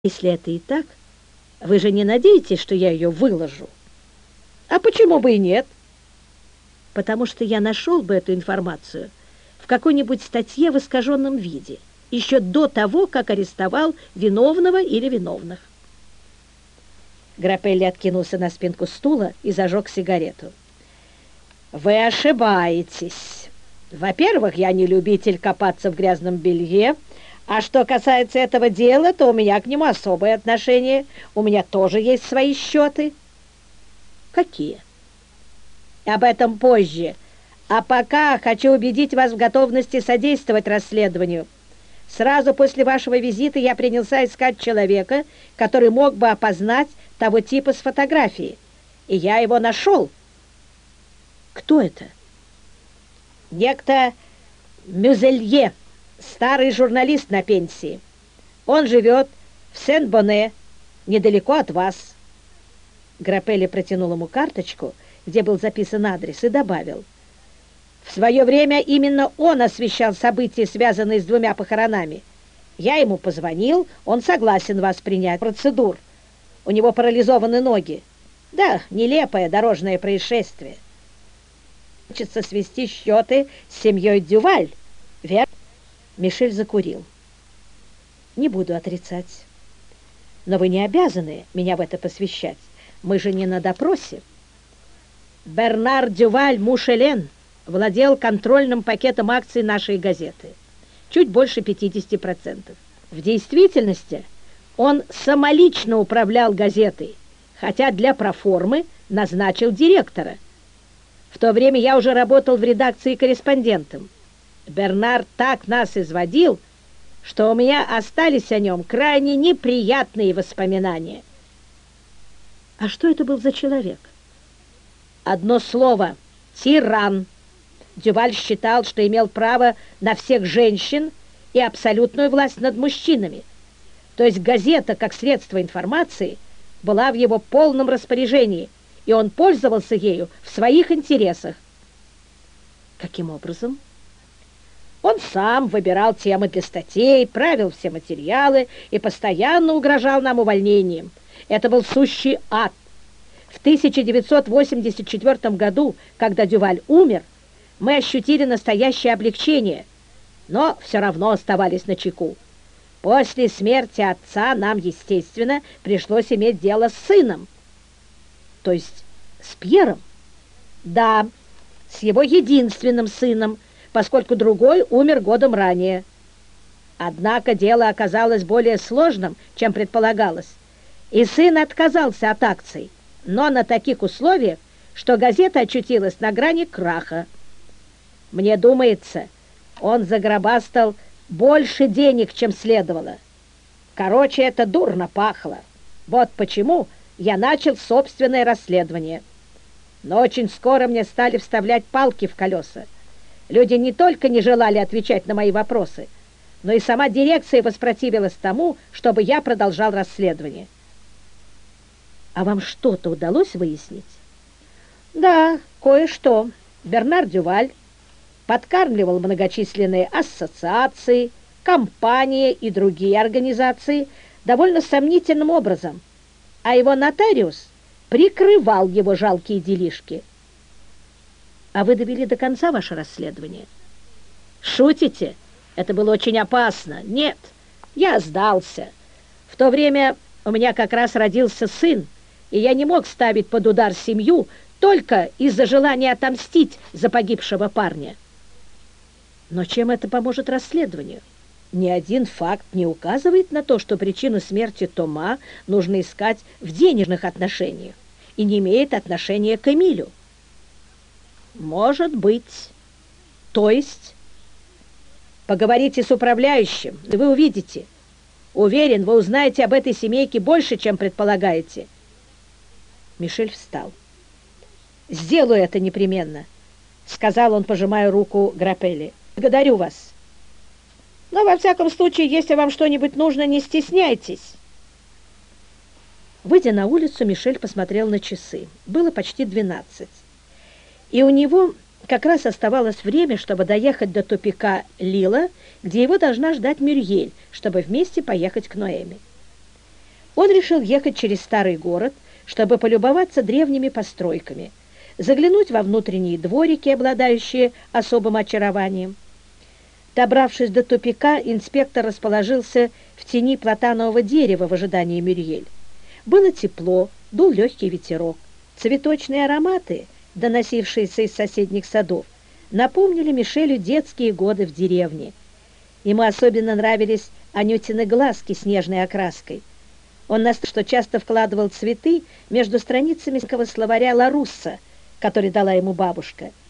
Если это и так, вы же не надеетесь, что я ее выложу? А почему бы и нет? Потому что я нашел бы эту информацию в какой-нибудь статье в искаженном виде, еще до того, как арестовал виновного или виновных. Граппелли откинулся на спинку стула и зажег сигарету. Вы ошибаетесь. Во-первых, я не любитель копаться в грязном белье, а что касается этого дела, то у меня к нему особое отношение. У меня тоже есть свои счеты. Какие? Об этом позже. А пока хочу убедить вас в готовности содействовать расследованию. Сразу после вашего визита я принялся искать человека, который мог бы опознать того типа с фотографии. И я его нашел. Кто это? Некто Мюзелье, старый журналист на пенсии. Он живет в Сен-Боне, недалеко от вас. Граппелли протянул ему карточку, где был записан адрес, и добавил: в свое время именно он освещал события, связанные с 2 похоронами. Я ему позвонил, он согласен вас принять процедур. У него парализованы ноги. Да, нелепое дорожное происшествие. Хочется свести счеты с семьей Дюваль, верно? Мишель закурил. Не буду отрицать. Но вы не обязаны меня в это посвящать. Мы же не на допросе. Бернар Дюваль Мушелен владел контрольным пакетом акций нашей газеты. Чуть больше 50%. В действительности он самолично управлял газетой, хотя для проформы назначил директора. В то время я уже работал в редакции корреспондентом. Бернар так нас изводил, что у меня остались о нем крайне неприятные воспоминания. А что это был за человек? Одно слово — тиран. Дюваль считал, что имел право на всех женщин и абсолютную власть над мужчинами. То есть газета, как средство информации, была в его полном распоряжении, и он пользовался ею в своих интересах. Каким образом? Он сам выбирал темы для статей, правил все материалы и постоянно угрожал нам увольнением. Это был сущий ад. В 1984 году, когда Дюваль умер, мы ощутили настоящее облегчение, но все равно оставались начеку. После смерти отца нам, естественно, пришлось иметь дело с сыном. То есть с Пьером? Да, с его единственным сыном, поскольку другой умер годом ранее. Однако дело оказалось более сложным, чем предполагалось, и сын отказался от акций, но на таких условиях, что газета очутилась на грани краха. Мне думается, он загробастал больше денег, чем следовало. Короче, это дурно пахло. Вот почему я начал собственное расследование. Но очень скоро мне стали вставлять палки в колеса. Люди не только не желали отвечать на мои вопросы, но и сама дирекция воспротивилась тому, чтобы я продолжал расследование. А вам что-то удалось выяснить? Да, кое-что. Бернар Дюваль подкармливал многочисленные ассоциации, компании и другие организации довольно сомнительным образом, а его нотариус прикрывал его жалкие делишки. А вы довели до конца ваше расследование? Шутите? Это было очень опасно. Нет, я сдался. В то время у меня как раз родился сын, и я не мог ставить под удар семью только из-за желания отомстить за погибшего парня. Но чем это поможет расследованию? Ни один факт не указывает на то, что причину смерти Тома нужно искать в денежных отношениях и не имеет отношения к Эмилю. Может быть. То есть? Поговорите с управляющим, и вы увидите. Уверен, вы узнаете об этой семейке больше, чем предполагаете. Мишель встал. «Сделаю это непременно», — сказал он, пожимая руку Граппелли. «Благодарю вас. Но, во всяком случае, если вам что-нибудь нужно, не стесняйтесь». Выйдя на улицу, Мишель посмотрел на часы. Было почти 12. И у него как раз оставалось время, чтобы доехать до тупика Лила, где его должна ждать Мюрьель, чтобы вместе поехать к Ноэми. Он решил ехать через старый город, чтобы полюбоваться древними постройками, заглянуть во внутренние дворики, обладающие особым очарованием. Добравшись до тупика, инспектор расположился в тени платанового дерева в ожидании Мюриель. Было тепло, дул легкий ветерок. Цветочные ароматы, доносившиеся из соседних садов, напомнили Мишелю детские годы в деревне. Ему особенно нравились Анютины глазки с нежной окраской. Он настолько, что часто вкладывал цветы между страницами словаря Ларусса, который дала ему бабушка,